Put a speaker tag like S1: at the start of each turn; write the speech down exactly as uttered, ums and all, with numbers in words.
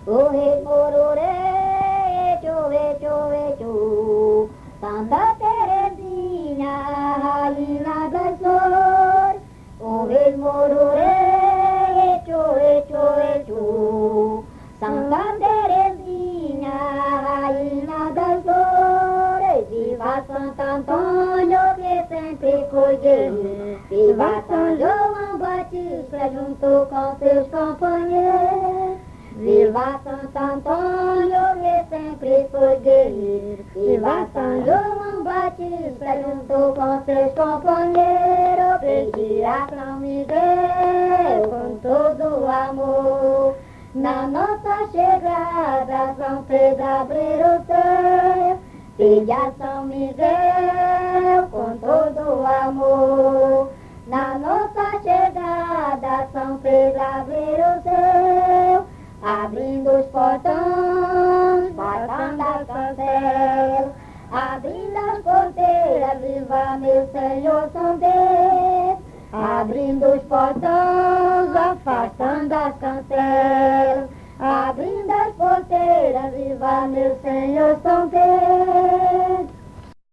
S1: O rei mororê, tchô, tchô, tchô, Santa Terezinha, rainha das flores. O rei mororê, tchô, tchô, tchô, Santa Terezinha, rainha das flores. Viva Santo Antônio, que sempre foi guerreiro. Viva São João Batista, junto com seus companheiros. Viva Santo Antônio, que sempre foi guerreiro. Viva São João Batista, junto com seus companheiros. Pedir a São Miguel com todo o amor. Na nossa chegada, São Pedro abrir o céu. Pede a São Miguel com todo o amor. Na nossa chegada, São Pedro abrir o céu. Abrindo os portões, batendo as cancelas. Abrindo as porteiras, viva meu Senhor São Deus. Abrindo os portões, afastando as cancelas. Abrindo as porteiras, viva meu Senhor São Deus.